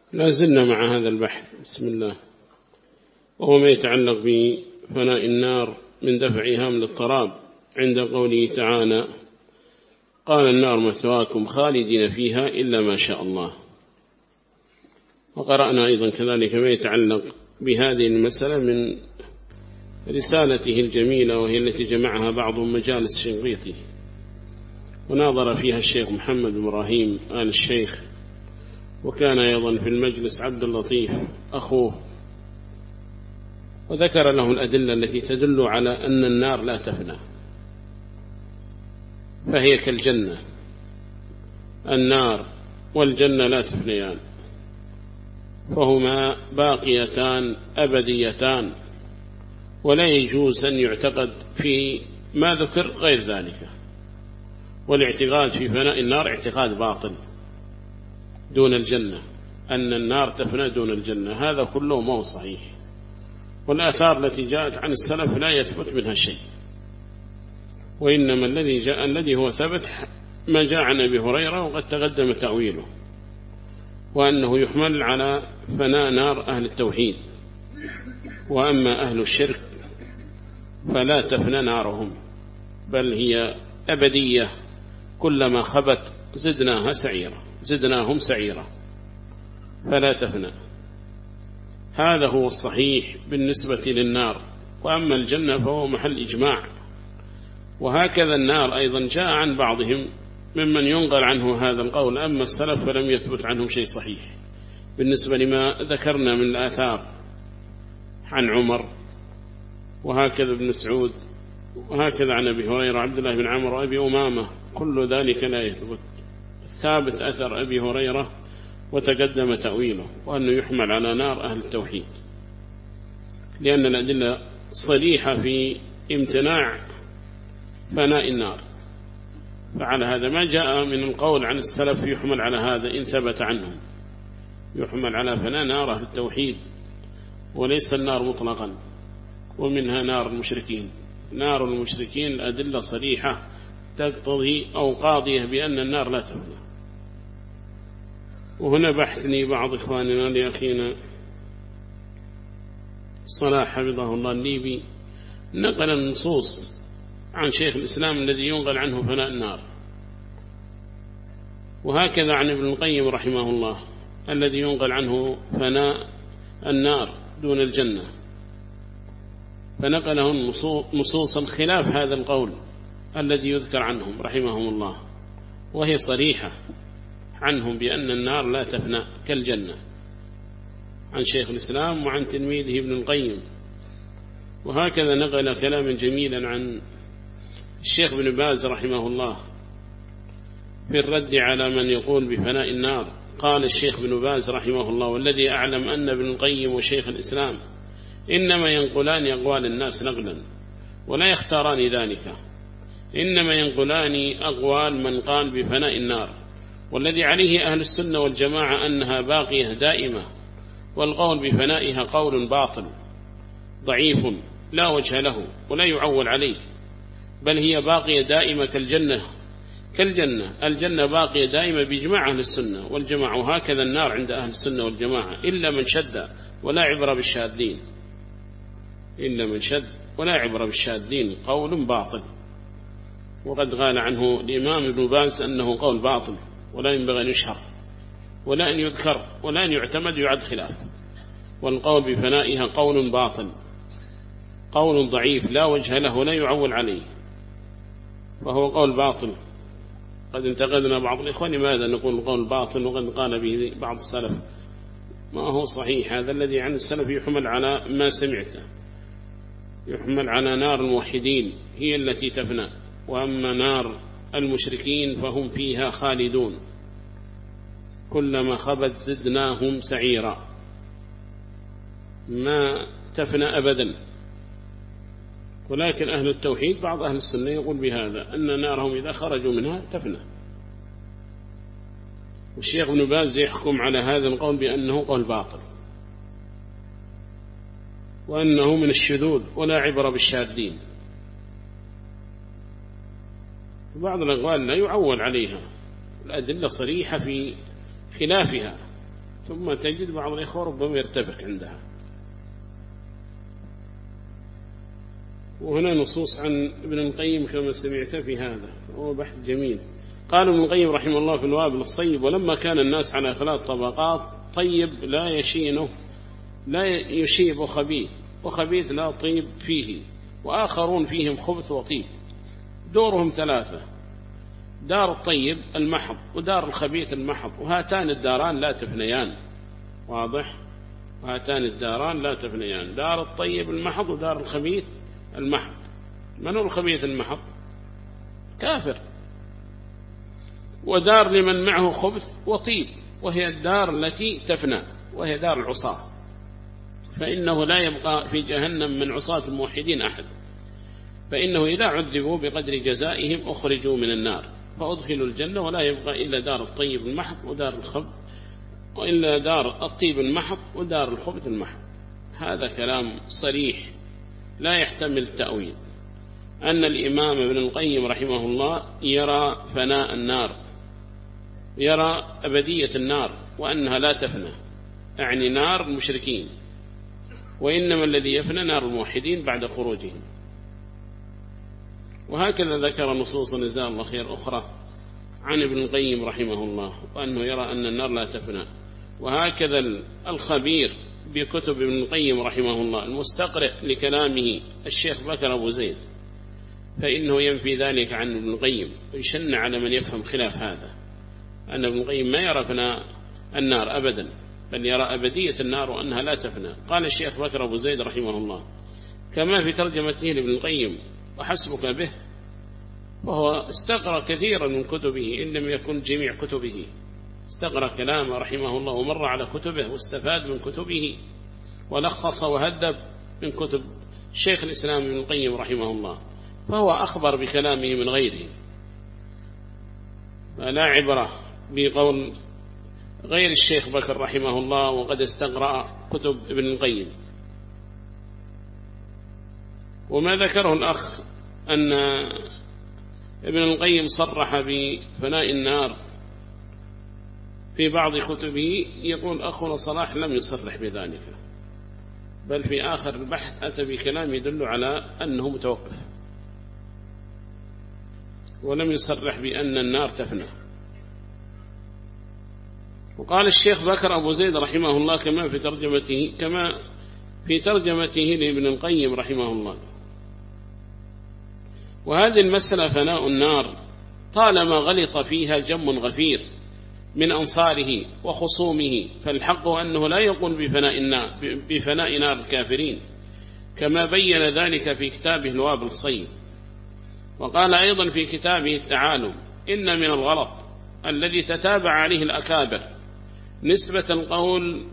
لا زلنا مع هذا البحث. بسم الله. وهو ما يتعلق بفناء النار من دفعها من الاضطراب عند قوله تعالى قال النار مثواكم خالدين فيها إلا ما شاء الله. وقرأنا أيضا كذلك ما يتعلق بهذه المسألة من رسالته الجميلة، وهي التي جمعها بعض مجالس شنقيطي، وناظر فيها الشيخ محمد بن إبراهيم آل الشيخ، وكان أيضا في المجلس عبد اللطيف أخوه، وذكر له الأدلة التي تدل على أن النار لا تفنى، فهي كالجنة. النار والجنة لا تفنيان، فهما باقيتان أبديتان، ولا يجوز أن يعتقد في ما ذكر غير ذلك. والاعتقاد في فناء النار اعتقاد باطل دون الجنة، أن النار تفنى دون الجنة، هذا كله ما هو صحيح. والآثار التي جاءت عن السلف لا يثبت منها شيء، وإنما الذي هو ثبت ما جاء عن أبي هريرة وقد تقدم تأويله، وأنه يحمل على فناء نار أهل التوحيد. وأما أهل الشرك فلا تفنى نارهم، بل هي أبدية، كلما خبت زدناهم سعيرا، فلا تفنى. هذا هو الصحيح بالنسبة للنار. وأما الجنة فهو محل إجماع. وهكذا النار أيضا جاء عن بعضهم ممن ينقل عنه هذا القول، أما السلف فلم يثبت عنهم شيء صحيح بالنسبة لما ذكرنا من الآثار عن عمر، وهكذا ابن مسعود، وهكذا عن أبي هريرة عبد الله بن عمرو وأبي أمامة، كل ذلك لا يثبت. ثابت أثر أبي هريرة وتقدم تأويله، وأنه يحمل على نار أهل التوحيد، لأن الأدلة صريحة في امتناع فناء النار. فعلى هذا ما جاء من القول عن السلف يحمل على هذا إن ثبت عنهم، يحمل على فناء نار أهل التوحيد، وليس النار مطلقا. ومنها نار المشركين. نار المشركين الأدلة صريحة تقتضي أو قاضية بأن النار لا تفنى. وهنا بحثني بعض إخواننا لأخينا صلاح حفظه الله الليبي، نقل النصوص عن شيخ الإسلام الذي ينقل عنه فناء النار، وهكذا عن ابن القيم رحمه الله الذي ينقل عنه فناء النار دون الجنة، فنقله نصوصا خلاف هذا القول الذي يذكر عنهم رحمهم الله، وهي صريحة عنهم بأن النار لا تفنى كالجنة، عن شيخ الإسلام وعن تلميذه ابن القيم. وهكذا نقل كلاما جميلا عن الشيخ ابن باز رحمه الله في الرد على من يقول بفناء النار. قال الشيخ ابن باز رحمه الله: والذي أعلم أن ابن القيم وشيخ الإسلام إنما ينقلان أقوال الناس نقلا، ولا يختاران ذلك، إنما ينقلان أقوال من قال بفناء النار، والذي عليه أهل السنة والجماعة أنها باقية دائمة، والقول بفنائها قول باطل ضعيف لا وجه له ولا يعول عليه، بل هي باقية دائمة كالجنة. الجنة باقية دائمة بإجماع أهل السنة والجماعة، وهكذا النار عند أهل السنة والجماعة، إلا من شد ولا عبر بالشاذين، قول باطل. وقد قال عنه الإمام ابن باز أنه قول باطل، ولا ينبغي أن يشهر ولا أن يذكر ولا أن يعتمد يعد خلاف. والقول بفنائها قول باطل، قول ضعيف لا وجه له ولا يعول عليه، وهو قول باطل. قد انتقدنا بعض الإخوان لماذا نقول قول باطل وقد قال به بعض السلف، ما هو صحيح. هذا الذي عن السلف يحمل على ما سمعته، يحمل على نار الموحدين هي التي تفنى، وأما نار المشركين فهم فيها خالدون، كلما خبت زدناهم سعيرا، ما تفنى أبدا. ولكن أهل التوحيد بعض أهل السنة يقول بهذا، أن نارهم إذا خرجوا منها تفنى. والشيخ ابن باز يحكم على هذا القول بأنه قول باطل، وأنه من الشذوذ ولا عبر بالشاذين. بعض الأقوال لا يعول عليها، الأدلة صريحة في خلافها، ثم تجد بعض الإخوة ربما يرتبك عندها. وهنا نصوص عن ابن القيم كما سمعت في هذا، هو بحث جميل. قال ابن القيم رحمه الله في الوابل الصيب: ولما كان الناس على 3 طبقات، طيب لا يشينه لا يشيب خبيث، وخبيث لا طيب فيه، وآخرون فيهم خبث وطيب، دورهم 3: دار الطيب المحض ودار الخبيث المحض، وهاتان الداران لا تفنيان. واضح؟ وهاتان الداران لا تفنيان، دار الطيب المحض ودار الخبيث المحض. من هو الخبيث المحض؟ كافر. ودار لمن معه خبث وطيب، وهي الدار التي تفنى، وهي دار العصاة، فإنه لا يبقى في جهنم من عصاة الموحدين أحد، فإنه إذا عذبوا بقدر جزائهم أخرجوا من النار فأدخلوا الجنة، ولا يبقى إلا دار الطيب المحض ودار الخبث، وإلا دار الطيب المحض ودار الخبث المحض. هذا كلام صريح لا يحتمل تأويل، أن الإمام ابن القيم رحمه الله يرى فناء النار، يرى أبدية النار وأنها لا تفنى، يعني نار المشركين، وإنما الذي يفنى نار الموحدين بعد خروجهم. وهكذا ذكر نصوص جزاه الله خير أخرى عن ابن القيم رحمه الله، وأنه يرى أن النار لا تفنى. وهكذا الخبير بكتب ابن القيم رحمه الله المستقرئ لكلامه الشيخ بكر أبو زيد، فإنه ينفي ذلك عن ابن القيم، ويشن على من يفهم خلاف هذا، أن ابن القيم ما يرى فناء النار أبدا، بل يرى أبدية النار وأنها لا تفنى. قال الشيخ بكر أبو زيد رحمه الله كما في ترجمته لابن القيم: وحسبك به، وهو استقرأ كثيرا من كتبه إن لم يكن جميع كتبه، استقرأ كلامه رحمه الله ومر على كتبه واستفاد من كتبه، ولخص وهذب من كتب شيخ الإسلام ابن القيم رحمه الله، فهو أخبر بكلامه من غيره، فلا عبرة بقول غير الشيخ بكر رحمه الله وقد استقرأ كتب ابن القيم. وما ذكره الأخ أن ابن القيم صرح بفناء النار في بعض كتبه، يقول أخونا صلاح لم يصرح بذلك، بل في آخر البحث أتى بكلام يدل على أنه متوقف، ولم يصرح بأن النار تفنى. وقال الشيخ بكر أبو زيد رحمه الله كما في ترجمته لابن القيم رحمه الله: وهذه المسألة فناء النار طالما غلط فيها جم غفير من أنصاره وخصومه، فالحق أنه لا يقول بفناء نار الكافرين، كما بين ذلك في كتابه الوابل الصيب. وقال أيضا في كتابه التعالم: إن من الغلط الذي تتابع عليه الأكابر نسبة القول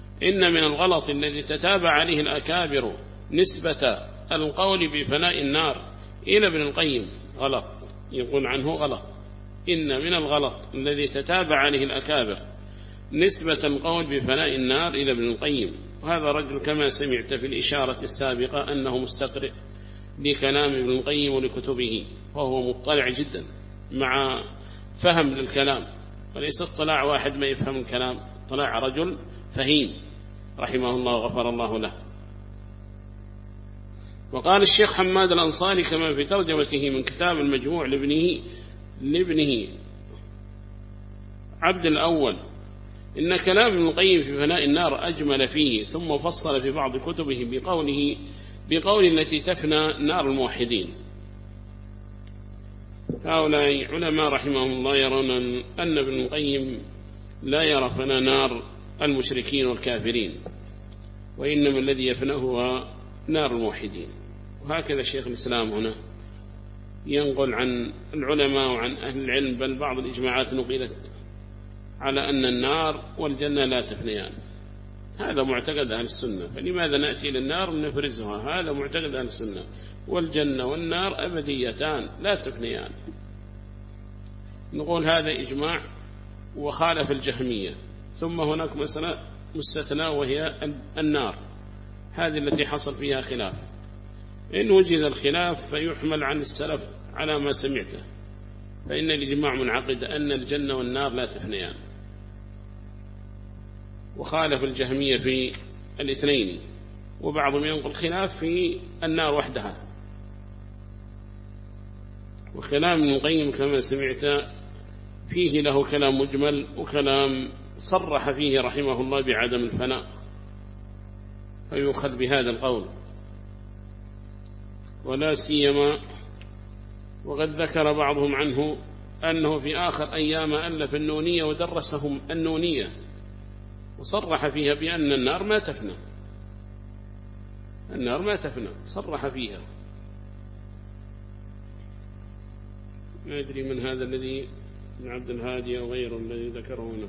نسبة القول بفناء النار إلى ابن القيم غلط، يقول عنه غلط. إن من الغلط الذي تتابع عليه الأكابر نسبة القول بفناء النار إلى ابن القيم. وهذا رجل كما سمعت في الإشارة السابقة أنه مستقرئ بكلام ابن القيم ولكتبه، وهو مطلع جدا مع فهم للكلام، وليس اطلاع واحد ما يفهم الكلام، طلع رجل فهيم رحمه الله وغفر الله له. وقال الشيخ حماد الأنصاري كما في ترجمته من كتاب المجموع لابنه عبد الأول: إن كلام ابن القيم في فناء النار أجمل فيه، ثم فصل في بعض كتبه بقول التي تفنى نار الموحدين. هؤلاء علماء رحمهم الله يرون أن ابن القيم لا يرى فناء نار المشركين والكافرين، وإنما الذي يفناه هو نار الموحدين. وهكذا شيخ الإسلام هنا ينقل عن العلماء وعن أهل العلم، بل بعض الإجماعات نقلت على أن النار والجنة لا تفنيان. هذا معتقد أهل السنة، فلماذا نأتي للنار ونفرزها؟ هذا معتقد أهل السنة، والجنة والنار أبديتان لا تفنيان. نقول هذا إجماع وخالف الجهمية. ثم هناك مسألة مستثنى وهي النار، هذه التي حصل فيها خلاف. إن وجد الخلاف فيحمل عن السلف على ما سمعته، فإن الإجماع منعقد أن الجنة والنار لا تفنيان. وخالف الجهمية في الاثنين، وبعضهم ينقل خلاف في النار وحدها. وكلام ابن القيم كما سمعت فيه له كلام مجمل، وكلام صرح فيه رحمه الله بعدم الفناء، فيؤخذ بهذا القول. ولا سيما وقد ذكر بعضهم عنه أنه في آخر أيام ألف النونية ودرسهم النونية، وصرح فيها بأن النار ما تفنى، النار ما تفنى، صرح فيها. ما أدري من هذا الذي من عبد الهادي أو غيره الذي ذكره هنا.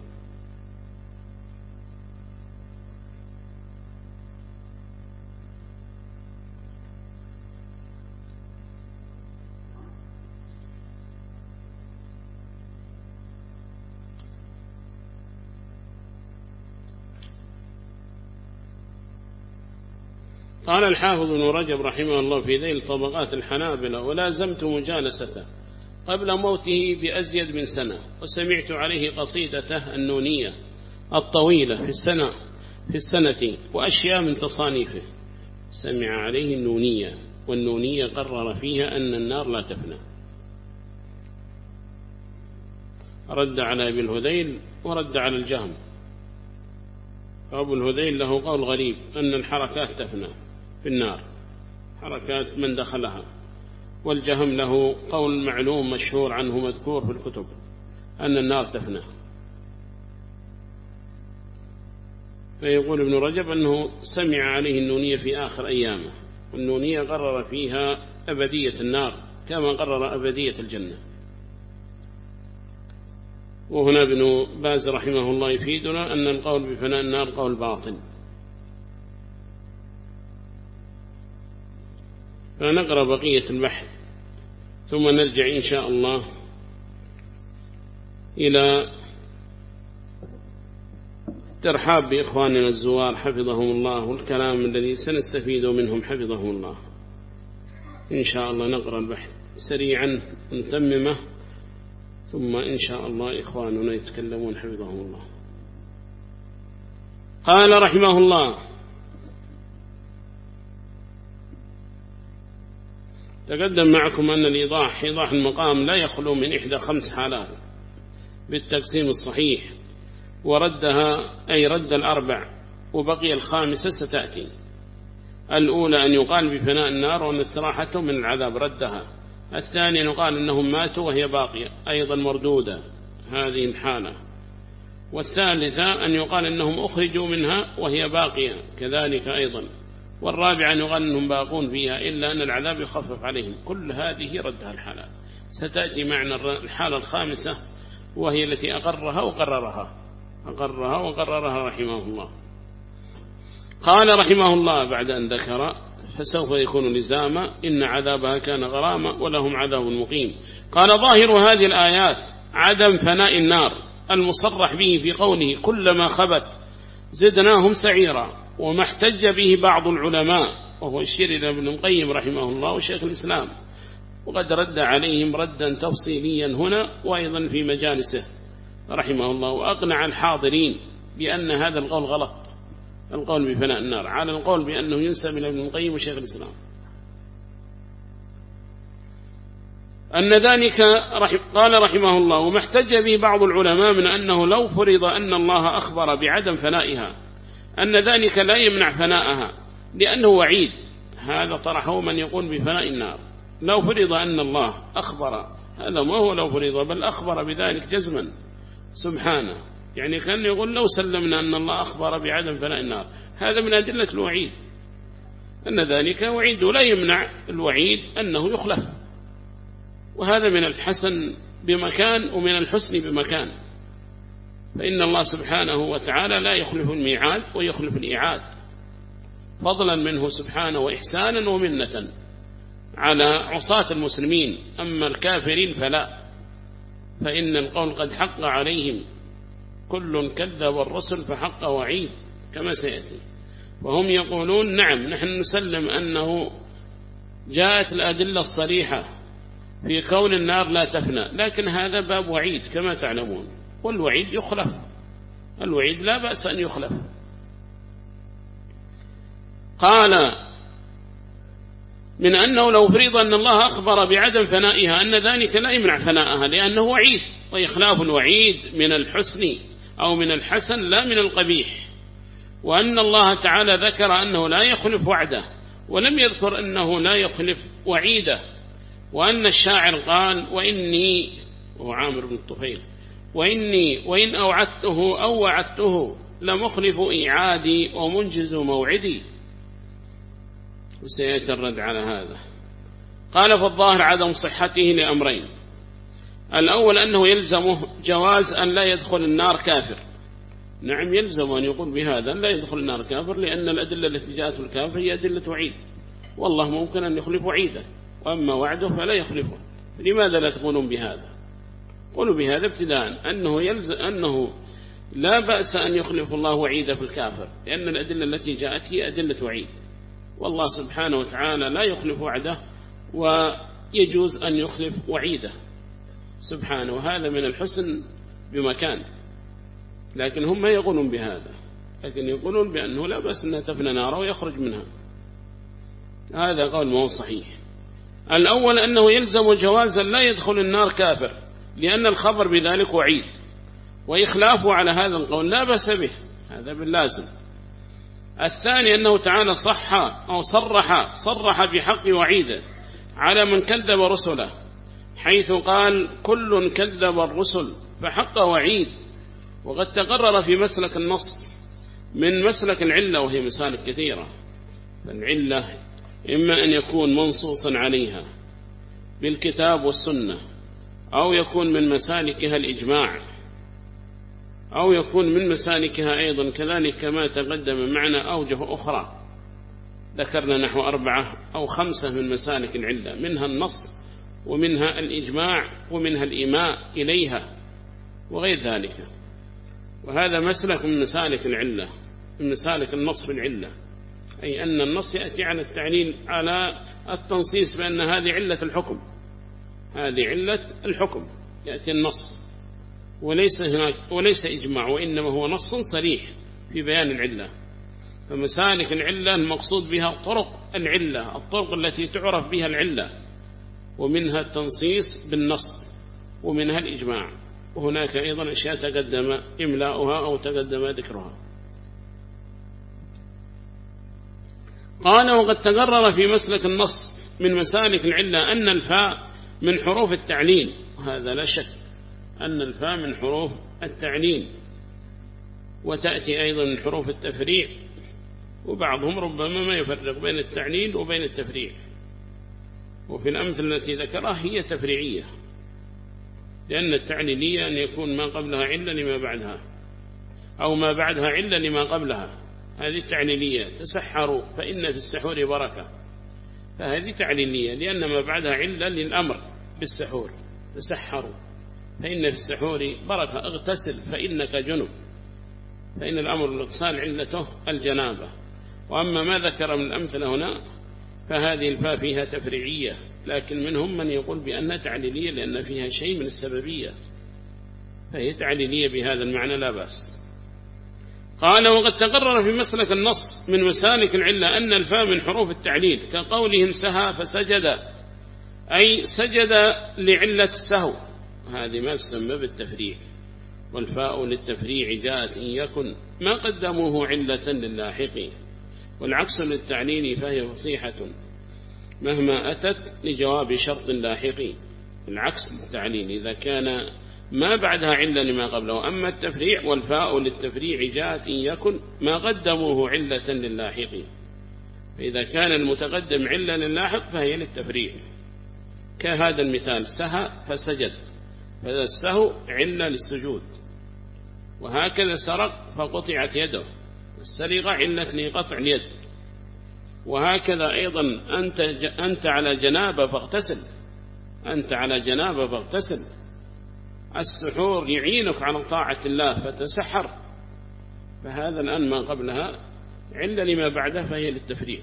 قال الحافظ ابن رجب رحمه الله في ذيل طبقات الحنابلة: ولازمت مجالسته قبل موته بأزيد من سنة، وسمعت عليه قصيدته النونية الطويلة في السنة وأشياء من تصانيفه. سمع عليه النونية، والنونية قرر فيها أن النار لا تفنى. رد على أبي الهذيل ورد على الجهم. أبو الهذيل له قول غريب أن الحركات تفنى في النار، حركات من دخلها، والجهم له قول معلوم مشهور عنه مذكور في الكتب أن النار تفنى. فيقول ابن رجب أنه سمع عليه النونية في آخر أيامه، والنونية قرر فيها أبدية النار كما قرر أبدية الجنة. وهنا ابن باز رحمه الله يفيدنا أن القول بفناء النار قول باطل. فنقرأ بقية البحث ثم نرجع إن شاء الله إلى ترحاب بإخواننا الزوار حفظهم الله، والكلام الذي سنستفيد منهم حفظهم الله. إن شاء الله نقرأ البحث سريعا نتممه، ثم إن شاء الله إخواننا يتكلمون حفظهم الله. قال رحمه الله: تقدم معكم أن إيضاح المقام لا يخلو من 1 حالات بالتقسيم الصحيح، وردها أي رد 4، وبقي 5 ستأتي. الأولى أن يقال بفناء النار وأن استراحتهم من العذاب ردها. الثانية أن يقال أنهم ماتوا وهي باقية أيضا مردودة هذه الحالة. والثالثة أن يقال أنهم أخرجوا منها وهي باقية كذلك أيضا. والرابعة أن يقال أنهم باقون فيها إلا أن العذاب يخفف عليهم. كل هذه ردها الحالات. ستأتي معنا الحالة الخامسة وهي التي أقرها وقررها رحمه الله. قال رحمه الله بعد أن ذكر فسوف يكون لزاما إن عذابها كان غراما ولهم عذاب مقيم. قال: ظاهر هذه الآيات عدم فناء النار المصرح به في قوله كلما خبت زدناهم سعيرا، وما احتج به بعض العلماء، وهو يشير إلى ابن القيم رحمه الله وشيخ الإسلام، وقد رد عليهم ردا تفصيليا هنا وأيضا في مجالسه رحمه الله، وأقنع الحاضرين بأن هذا القول غلط، القول بفناء النار، على القول بأنه ينسب إلى ابن القيم وشيخ الإسلام. أن ذلك قال رحمه الله: وما احتج به بعض العلماء من أنه لو فرض أن الله أخبر بعدم فنائها أن ذلك لا يمنع فناءها لأنه وعيد. هذا طرحه من يقول بفناء النار. لو فرض أن الله أخبر، هذا ما هو لو فرض، بل أخبر بذلك جزما سبحانه، يعني كان يقول لو سلمنا أن الله أخبر بعدم فناء النار، هذا من أدلة الوعيد، أن ذلك وعيد لا يمنع الوعيد أنه يخلف. وهذا من الحسن بمكان ومن الحسن بمكان، فإن الله سبحانه وتعالى لا يخلف الميعاد ويخلف الإيعاد، فضلا منه سبحانه وإحسانا ومنة على عصاة المسلمين. أما الكافرين فلا، فإن القول قد حق عليهم، كل كذب الرسل فحق وعيد كما سيأتي. وهم يقولون نعم نحن نسلم أنه جاءت الأدلة الصريحة في كون النار لا تفنى، لكن هذا باب وعيد كما تعلمون، والوعيد يخلف الوعيد لا بأس أن يخلف. قال من أنه لو فرض أن الله أخبر بعدم فنائها أن ذلك لا يمنع فنائها، لأنه وعيد، وإخلاف الوعيد من الحسن أو من الحسن لا من القبيح، وأن الله تعالى ذكر أنه لا يخلف وعده ولم يذكر أنه لا يخلف وعيده. وأن الشاعر قال وإني، وهو عامر بن الطفيل، وإن أوعدته أو وعدته لمخلف إيعادي ومنجز موعدي. وسيأتي الرد على هذا. قال فالظاهر عدم صحته لأمرين: الأول أنه يلزمه جواز أن لا يدخل النار كافر. نعم يلزم أن يقول بهذا لا يدخل النار كافر، لأن الأدلة التي جاءت الكافر هي أدلة وعيد، والله ممكن أن يخلف وعيده، وأما وعده فلا يخلفه. لماذا لا تقولون بهذا؟ قولوا بهذا ابتداء أنه لا بأس أن يخلف الله وعيده في الكافر، لأن الأدلة التي جاءت هي أدلة وعيد، والله سبحانه وتعالى لا يخلف وعده ويجوز أن يخلف وعيده سبحانه، وهذا من الحسن بمكان. لكن هم ما يقولون بهذا، لكن يقولون بأنه لا بأس أنها تفنى نارا ويخرج منها. هذا قول ما هو صحيح. الأول أنه يلزم جوازا لا يدخل النار كافر، لأن الخبر بذلك وعيد، وإخلافه على هذا القول لا بأس به، هذا باللازم. الثاني أنه تعالى صرح بحق وعيده على من كذب رسله، حيث قال كل كذب الرسل فحق وعيد. وقد تقرر في مسلك النص من مسلك العلة، وهي مسالك كثيرة. فالعلة إما أن يكون منصوصا عليها بالكتاب والسنة، أو يكون من مسالكها الإجماع، أو يكون من مسالكها أيضا كذلك كما تقدم معنا أوجه أخرى، ذكرنا نحو 4 أو 5 من مسالك العلة، منها النص ومنها الإجماع ومنها الإيماء إليها وغير ذلك. وهذا مسلك من مسالك العلة، من مسالك النص في العلة، أي أن النص يأتي على التعليل، على التنصيص بأن هذه علة الحكم، هذه علة الحكم، يأتي النص وليس إجماع، وإنما هو نص صريح في بيان العلة. فمسالك العلة المقصود بها طرق العلة، الطرق التي تعرف بها العلة، ومنها التنصيص بالنص ومنها الإجماع، وهناك أيضا أشياء تقدم إملاؤها أو تقدم ذكرها. قال وقد تقرر في مسلك النص من مسالك العلة أن الفاء من حروف التعليل، وهذا لا شك أن الفاء من حروف التعليل، وتأتي أيضا من حروف التفريع، وبعضهم ربما ما يفرق بين التعليل وبين التفريع، وفي الأمثلة التي ذكرها هي تفريعية، لأن التعليلية أن يكون ما قبلها علة لما بعدها، أو ما بعدها علة لما قبلها، هذه التعليلية. تسحروا فإن في السحور بركة، فهذه تعليلية، لأن ما بعدها علة للأمر بالسحور. تسحروا فإن في السحور بركة، اغتسل فإنك جنب، فإن الأمر الاغتسال علته الجنابة. وأما ما ذكر من الأمثلة هنا فهذه الفاء فيها تفريعية، لكن منهم من يقول بأنها تعليلية لأن فيها شيء من السببية، فهي تعليلية بهذا المعنى لا بأس. قال وقد تقرر في مسلك النص من مسالك العلة أن الفاء من حروف التعليل، كقولهم سهى فسجد، أي سجد لعلة السهو، هذه ما تسمى بالتفريع. والفاء للتفريع جاءت إن يكن ما قدموه علة للاحق، والعكس للتعليل فهي فصيحة مهما أتت لجواب شرط لاحق. العكس للتعليل إذا كان ما بعدها علة لما قبله. أما التفريع والفاء للتفريع جاءت إن يكن ما قدموه علة للاحق، فإذا كان المتقدم علة للاحق فهي للتفريع، كهذا المثال سهى فسجد، فهذا السهو علة للسجود. وهكذا سرق فقطعت يده، والسرقة علة لقطع اليد. وهكذا أيضا أنت على جنابة فاغتسل، أنت على جنابة فاغتسل. السحور يعينك على طاعة الله فتسحر، فهذا الآن ما قبلها علة لما بعدها فهي للتفريع،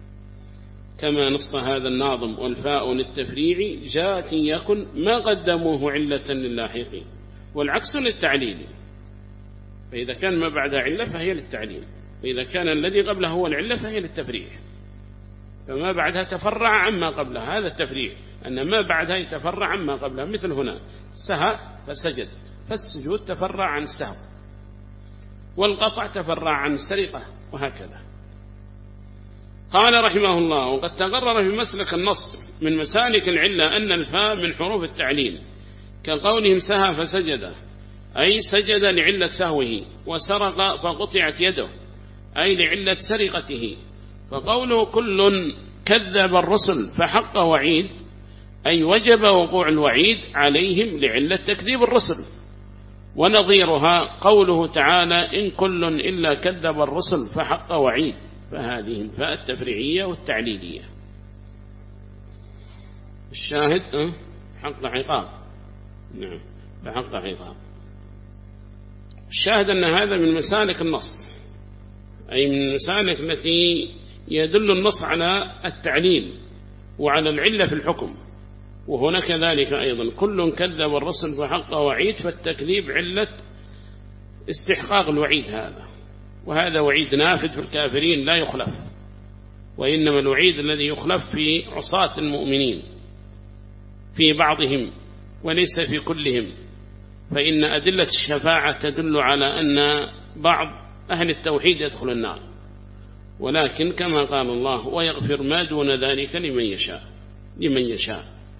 كما نص هذا الناظم والفاء للتفريع جاءت يكن ما قدموه علة للاحق، والعكس للتعليل، فإذا كان ما بعدها علة فهي للتعليل، وإذا كان الذي قبله هو العلة فهي للتفريع، فما بعدها تفرع عما قبلها، هذا التفريع، أن ما بعدها يتفرع عما قبلها. مثل هنا سهى فسجد، فالسجود تفرع عن السهو، والقطع تفرع عن السرقة، وهكذا. قال رحمه الله: وقد تقرر في مسلك النص من مسالك العلة أن الفاء من حروف التعليل، كقولهم سهى فسجد، أي سجد لعلة سهوه، وسرق فقطعت يده، أي لعلة سرقته. فقوله كل كذب الرسل فحق وعيد، أي وجب وقوع الوعيد عليهم لعلة تكذيب الرسل. ونظيرها قوله تعالى: إن كل إلا كذب الرسل فحق وعيد، فهذه الفاء التفريعية والتعليلية. الشاهد حق عقاب، نعم، فحق عقاب. الشاهد أن هذا من مسالك النص، أي من المسالك التي يدل النص على التعليل وعلى العلة في الحكم. وهنا كذلك أيضا كل كذب الرسل فحق وعيد، فالتكذيب علة استحقاق الوعيد هذا، وهذا وعيد نافذ في الكافرين لا يخلف، وإنما الوعيد الذي يخلف في عصاة المؤمنين في بعضهم وليس في كلهم، فإن أدلة الشفاعة تدل على أن بعض أهل التوحيد يدخل النار، ولكن كما قال الله: ويغفر ما دون ذلك لمن يشاء.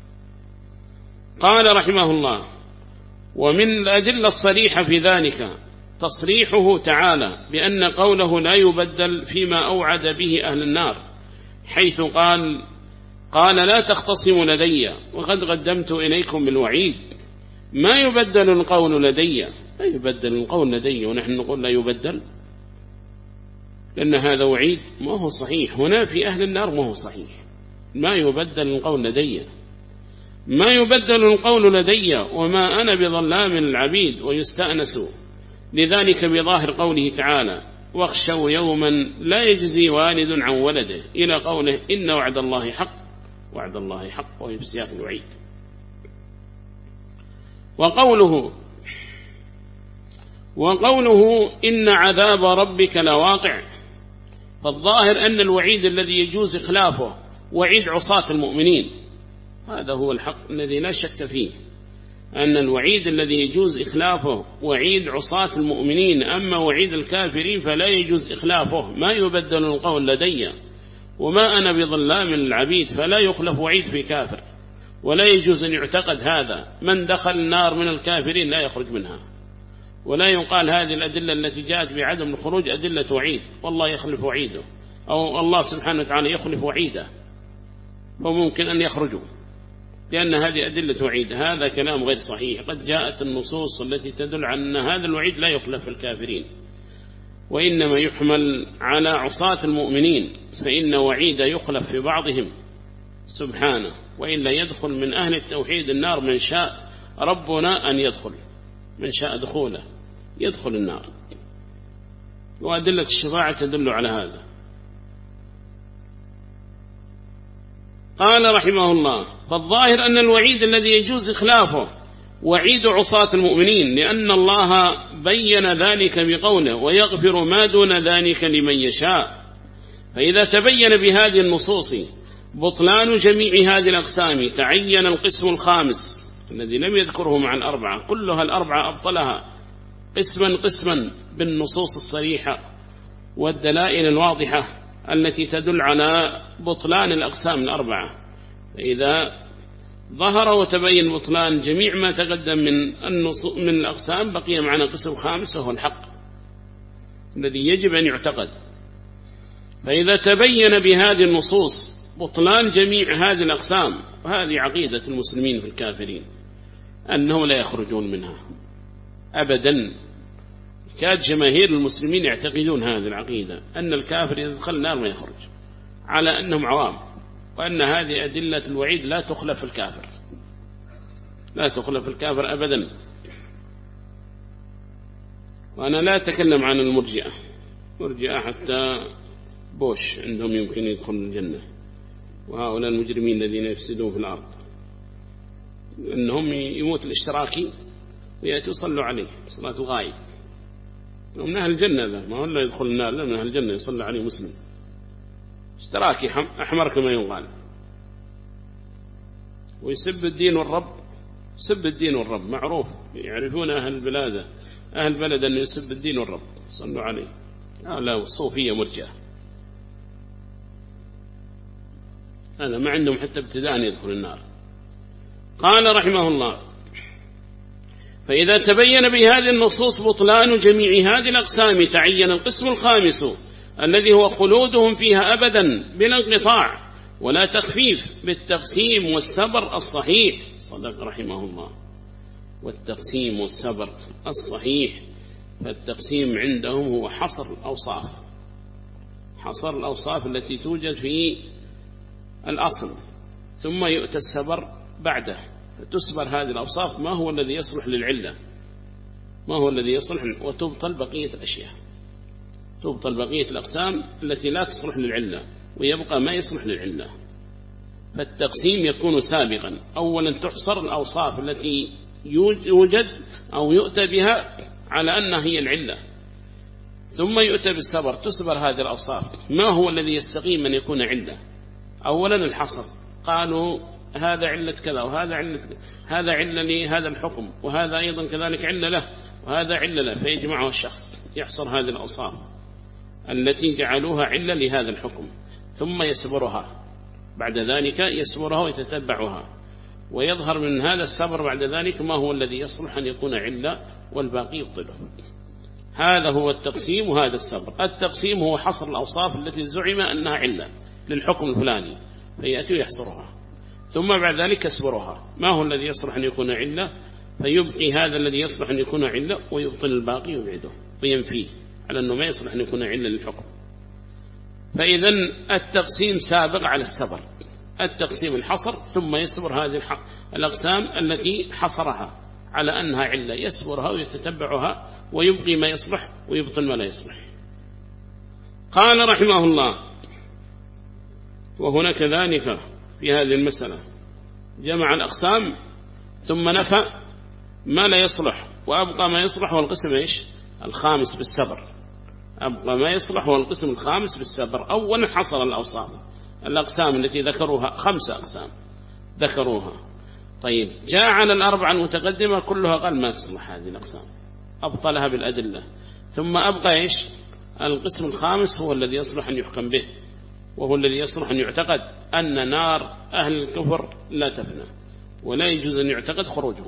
قال رحمه الله: ومن الأدلة الصريحة في ذلك تصريحه تعالى بأن قوله لا يبدل فيما أوعد به أهل النار، حيث قال لا تختصموا لدي وقد قدمت إليكم بالوعيد. ما يبدل القول لدي، لا يبدل القول لدي ونحن نقول لا يبدل، لأن هذا وعيد ما هو صحيح. هنا في أهل النار ما هو صحيح، ما يبدل القول لدي، ما يبدل القول لدي وما أنا بظلام للعبيد، ويستأنس لذلك بظاهر قوله تعالى: واخشوا يوما لا يجزي والد عن ولده، إلى قوله: إن وعد الله حق، وعد الله حق، وهي بسياق الوعيد. وقوله إن عذاب ربك لواقع، فالظاهر أن الوعيد الذي يجوز خلافه وعيد عصاة المؤمنين، هذا هو الحق الذي لا شك فيه، أن الوعيد الذي يجوز إخلافه وعيد عصاة المؤمنين. أما وعيد الكافرين فلا يجوز إخلافه، ما يبدل القول لدي وما أنا بظلام للعبيد، فلا يخلف وعيد في كافر، ولا يجوز أن يعتقد هذا. من دخل النار من الكافرين لا يخرج منها، ولا يقال هذه الأدلة التي جاءت بعدم الخروج أدلة وعيد، والله يخلف وعيده، أو الله سبحانه وتعالى يخلف وعيده، وممكن أن يخرجوا، لأن هذه أدلة وعيد. هذا كلام غير صحيح. قد جاءت النصوص التي تدل على أن هذا الوعيد لا يخلف في الكافرين، وإنما يحمل على عصاة المؤمنين، فإن وعيد يخلف في بعضهم سبحانه، وإلا يدخل من أهل التوحيد النار من شاء ربنا أن يدخل، من شاء دخوله يدخل النار، وأدلة الشفاعة تدل على هذا. قال رحمه الله: فالظاهر أن الوعيد الذي يجوز إخلافه وعيد عصاة المؤمنين، لأن الله بين ذلك بقوله: ويغفر ما دون ذلك لمن يشاء. فإذا تبين بهذه النصوص بطلان جميع هذه الأقسام، تعين القسم الخامس الذي لم يذكره مع الأربعة، كلها الأربعة أبطلها قسما بالنصوص الصريحة والدلائل الواضحة التي تدل على بطلان الأقسام الأربعة. فإذا ظهر وتبين بطلان جميع ما تقدم من الأقسام، بقي معنا قسم خامس وهو الحق الذي يجب أن يعتقد. فإذا تبين بهذه النصوص بطلان جميع هذه الأقسام، وهذه عقيدة المسلمين في الكافرين أنهم لا يخرجون منها أبدا. كاد جماهير المسلمين يعتقدون هذه العقيدة، أن الكافر إذا دخل النار ما يخرج، على أنهم عوام، وأن هذه أدلة الوعيد لا تخلف الكافر، لا تخلف الكافر أبدا. وأنا لا أتكلم عن المرجئة حتى بوش عندهم يمكن يدخلوا الجنة، وهؤلاء المجرمين الذين يفسدون في الأرض، أنهم يموت الاشتراكي ويأتي يصلوا عليه صلاة الغائب، من أهل الجنة ذا، ما هو لا يدخل النار، لا من أهل الجنة يصلى عليه مسلم، اشتراكي أحمر كما يقال، ويسب الدين والرب، سب الدين والرب معروف، يعرفون أهل البلاد، أهل البلد أنه يسب الدين والرب، صلوا عليه. لا صوفية مرجئة، هذا ما عندهم حتى ابتداء يدخل النار. قال رحمه الله: فإذا تبين بهذه النصوص بطلان جميع هذه الأقسام تعين القسم الخامس الذي هو خلودهم فيها أبدا بلا انقطاع ولا تخفيف بالتقسيم والسبر الصحيح. صدق رحمه الله. والتقسيم والسبر الصحيح، فالتقسيم عندهم هو حصر الأوصاف، حصر الأوصاف التي توجد في الأصل، ثم يؤتى السبر بعده، فتسبر هذه الأوصاف ما هو الذي يصلح للعلة، ما هو الذي يصلح، وتبطل بقية الأشياء، تبطل بقية الأقسام التي لا تصلح للعلة، ويبقى ما يصلح للعلة. فالتقسيم يكون سابقا، أولا تحصر الأوصاف التي يوجد أو يؤتى بها على أنها هي العلة، ثم يؤتى بالسبر، تسبر هذه الأوصاف، ما هو الذي يستقيم أن يكون علة. أولا الحصر، قالوا هذا علة كذا وهذا علة كذا، هذا علة لهذا الحكم وهذا أيضا كذلك علة له وهذا علة له، فيجمعه الشخص يحصر هذه الأوصاف التي جعلوها علة لهذا الحكم، ثم يسبرها، بعد ذلك يسبرها ويتتبعها، ويظهر من هذا السبر بعد ذلك ما هو الذي يصلح أن يكون علة والباقي يبطله. هذا هو التقسيم وهذا السبر. التقسيم هو حصر الأوصاف التي زعم أنها علة للحكم الفلاني، فيأتي ويحصرها، ثم بعد ذلك يسبرها، ما هو الذي يصلح أن يكون علة، فيبقي هذا الذي يصلح أن يكون علة ويبطل الباقي ويبعده وينفيه على أنه ما يصلح أن يكون علة للحكم. فإذا التقسيم سابق على السبر، التقسيم الحصر، ثم يسبر هذه الأقسام التي حصرها على أنها علة، يسبرها ويتتبعها ويبقي ما يصلح ويبطل ما لا يصلح. قال رحمه الله: وهنا كذلك في هذه المسألة جمع الأقسام ثم نفى ما لا يصلح وأبقى ما يصلح، والقسم إيش؟ الخامس بالسبر، أبقى ما يصلح والقسم الخامس بالسبر. أولا حصر الأوصاف، الأقسام التي ذكروها 5 أقسام ذكروها، طيب جاء على الأربعة المتقدمة كلها قال ما تصلح هذه الأقسام، أبطلها بالأدلة، ثم أبقى إيش؟ القسم الخامس هو الذي يصلح أن يحكم به، وهو الذي يصلح أن يعتقد أن نار أهل الكفر لا تفنى ولا يجوز أن يعتقد خروجهم.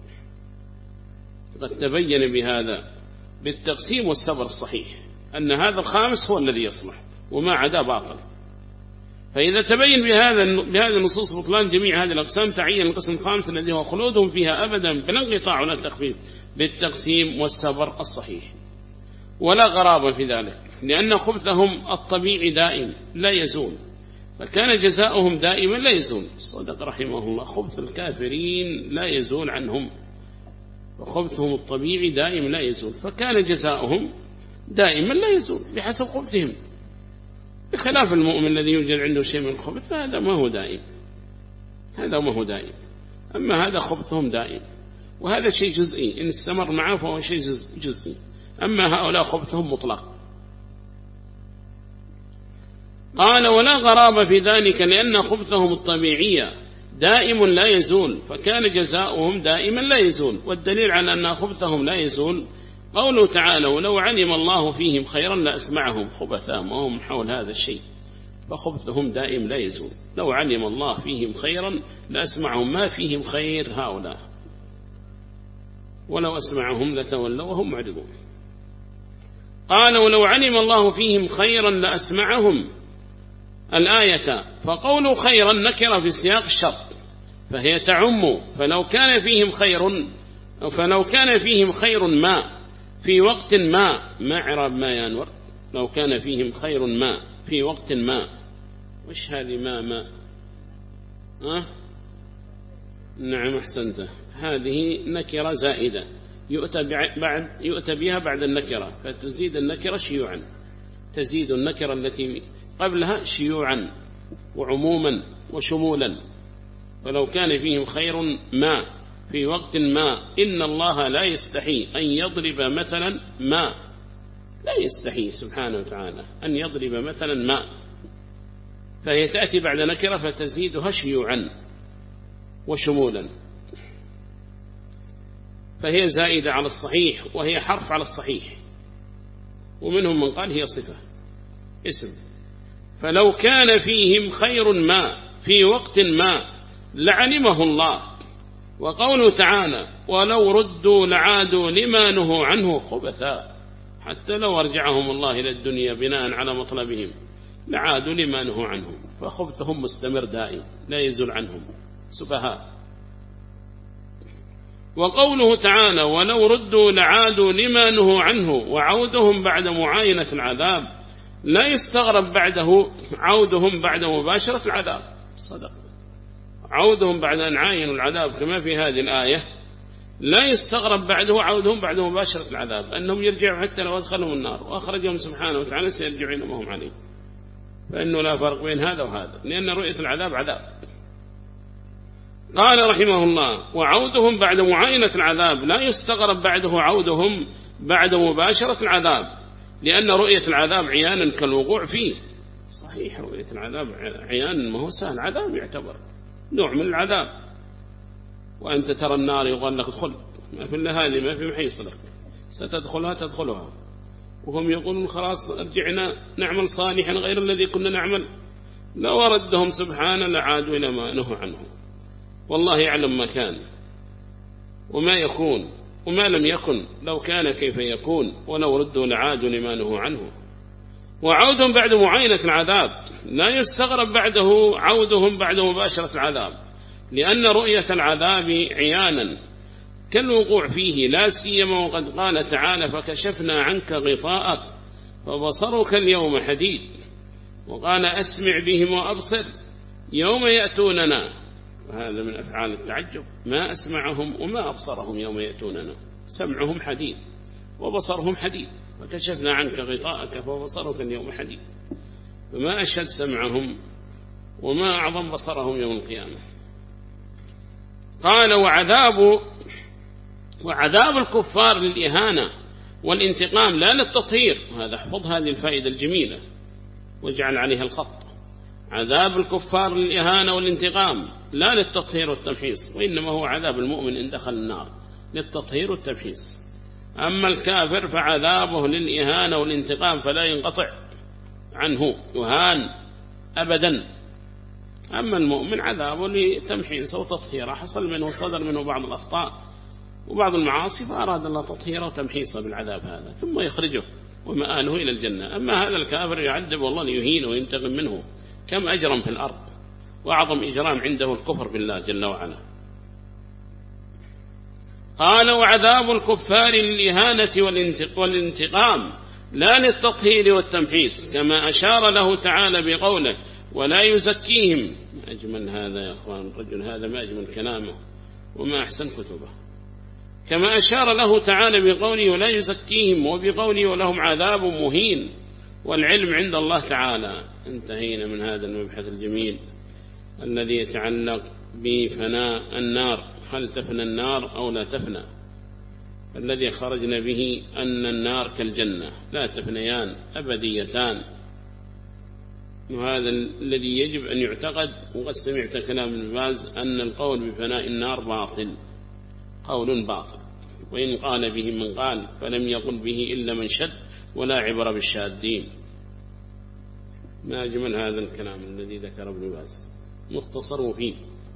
قد تبين بهذا بالتقسيم والسبر الصحيح أن هذا الخامس هو الذي يصلح وما عدا باطل. فإذا تبين بهذا النصوص بطلان جميع هذه الأقسام تعين القسم الخامس الذي هو خلودهم فيها أبدا بلا انقطاع ولا تخفيف بالتقسيم والسبر الصحيح. ولا غرابة في ذلك، لأن خبثهم الطبيعي دائم لا يزول، فكان جزاؤهم دائما لا يزول. صدق رحمه الله. خبث الكافرين لا يزول عنهم، وخبثهم الطبيعي دائما لا يزول، فكان جزاؤهم دائما لا يزول بحسب خبثهم، بخلاف المؤمن الذي يوجد عنده شيء من الخبث هذا ما هو دائم، هذا ما هو دائم، أما هذا خبثهم دائم، وهذا شيء جزئي، إن استمر معه فهو شيء جزئي، أما هؤلاء خبثهم مطلق. قال: ولا غرابة في ذلك لأن خبثهم الطبيعية دائم لا يزول، فكان جزاؤهم دائما لا يزول. والدليل على أن خبثهم لا يزول قوله تعالى: ولو علم الله فيهم خيرا لأسمعهم. خبثاهم وهم حول هذا الشيء، فخبثهم دائم لا يزول. لو علم الله فيهم خيرا لأسمعهم، ما فيهم خير هؤلاء، ولو أسمعهم لتولوا وهم معرضون. قال: ولو علم الله فيهم خيرا لأسمعهم الآية، فقول خيرا نكر في سياق الشرط، فهي تعم، فلو كان فيهم خير ما في وقت ما إعراب ما ينور، لو كان فيهم خير ما في وقت ما، وش هذه ما نعم أحسنت، هذه نكرة زائدة يؤتى بها بعد النكرة، فتزيد النكرة شيوعا، تزيد النكرة التي قبلها شيوعا وعموما وشمولا. ولو كان فيهم خير ما في وقت ما، إن الله لا يستحي أن يضرب مثلا ما لا يستحي سبحانه وتعالى أن يضرب مثلا ماء، فهي تأتي بعد نكرة فتزيدها شيوعا وشمولا، فهي زائدة على الصحيح وهي حرف على الصحيح، ومنهم من قال هي صفة اسم. فلو كان فيهم خير ما في وقت ما لعلمه الله. وقوله تعالى ولو ردوا لعادوا لما نهوا عنه خبثا، حتى لو أرجعهم الله إلى الدنيا بناء على مطلبهم لعادوا لما نهوا عنه، فخبثهم مستمر دائم لا يزول عنهم سفهاء. وقوله تعالى ولو ردوا لعادوا لما نهوا عنه وعودهم بعد معاينة العذاب، لا يستغرب بعده عودهم بعد مباشرة العذاب. صدق، عودهم بعد أن عاينوا العذاب كما في هذه الآية، لا يستغرب بعده عودهم بعد مباشرة العذاب، أنهم يرجعوا حتى لو أدخلهم النار وأخرجهم سبحانه وتعالى سيرجعون ما هم عليه، فإنه لا فرق بين هذا وهذا، لأن رؤية العذاب عذاب. قال رحمه الله وعودهم بعد معاينة العذاب، لا يستغرب بعده عودهم بعد مباشرة العذاب، لأن رؤية العذاب عيانا كالوقوع فيه. صحيح رؤية العذاب عيانا ما هو سهل، عذاب يعتبر نوع من العذاب، وأنت ترى النار يقول لك ادخل، ما في إلا هذه، ما في محيص لك، ستدخلها تدخلها، وهم يقولون خلاص ارجعنا نعمل صالحا غير الذي كنا نعمل، لو ردهم سبحانه لعادوا إلى ما نهوا عنه. والله يعلم ما كان وما يكون وما لم يكن، لو كان كيف يكون، ولو ردوا لعادوا لما نهوا عنه. وعودهم بعد معاينة العذاب، لا يستغرب بعده عودهم بعد مباشرة العذاب، لأن رؤية العذاب عيانا كالوقوع فيه، لا سيما وقد قال تعالى فكشفنا عنك غطاءك فبصرك اليوم حديد، وقال أسمع بهم وأبصر يوم يأتوننا، وهذا من أفعال التعجب، ما أسمعهم وما أبصرهم يوم يأتوننا، سمعهم حديد وبصرهم حديد، فكشفنا عنك غطاءك فبصرك اليوم حديد، فما أشهد سمعهم وما أعظم بصرهم يوم القيامة. قال وعذاب الكفار للإهانة والانتقام لا للتطهير، وهذا احفظ هذه الفائدة الجميلة واجعل عليها الخط، عذاب الكفار للإهانة والانتقام لا للتطهير والتمحيص، وإنما هو عذاب المؤمن إن دخل النار للتطهير والتمحيص. أما الكافر فعذابه للإهانة والانتقام فلا ينقطع عنه، يهان أبدا. أما المؤمن عذابه لتمحيص وتطهيره، حصل منه صدر منه بعض الأخطاء وبعض المعاصي، فأراد الله تطهيره وتمحيصه بالعذاب هذا ثم يخرجه ومآله إلى الجنة. أما هذا الكافر يعذب والله ليهينه وينتقم منه، كم أجرم في الأرض، وأعظم إجرام عنده الكفر بالله جل وعلا. قال وعذاب الكفار للإهانة والانتقام لا للتطهير والتمحيص، كما أشار له تعالى بقوله ولا يزكيهم. ما أجمل هذا يا أخوان، الرجل هذا ما أجمل كلامه وما أحسن كتبه. كما أشار له تعالى بقوله ولا يزكيهم، وبقوله ولهم عذاب مهين، والعلم عند الله تعالى. انتهينا من هذا المبحث الجميل الذي يتعلق بفناء النار، هل تفنى النار أو لا تفنى؟ الذي خرجنا به أن النار كالجنة لا تفنيان أبديتان، وهذا الذي يجب أن يعتقد. وقد سمعت كلام ابن باز أن القول بفناء النار باطل، قول باطل، وإن قال به من قال فلم يقل به إلا من شد، ولا عبر بالشادين. ما أجمل هذا الكلام الذي ذكر ابن باز، مختصر فيه.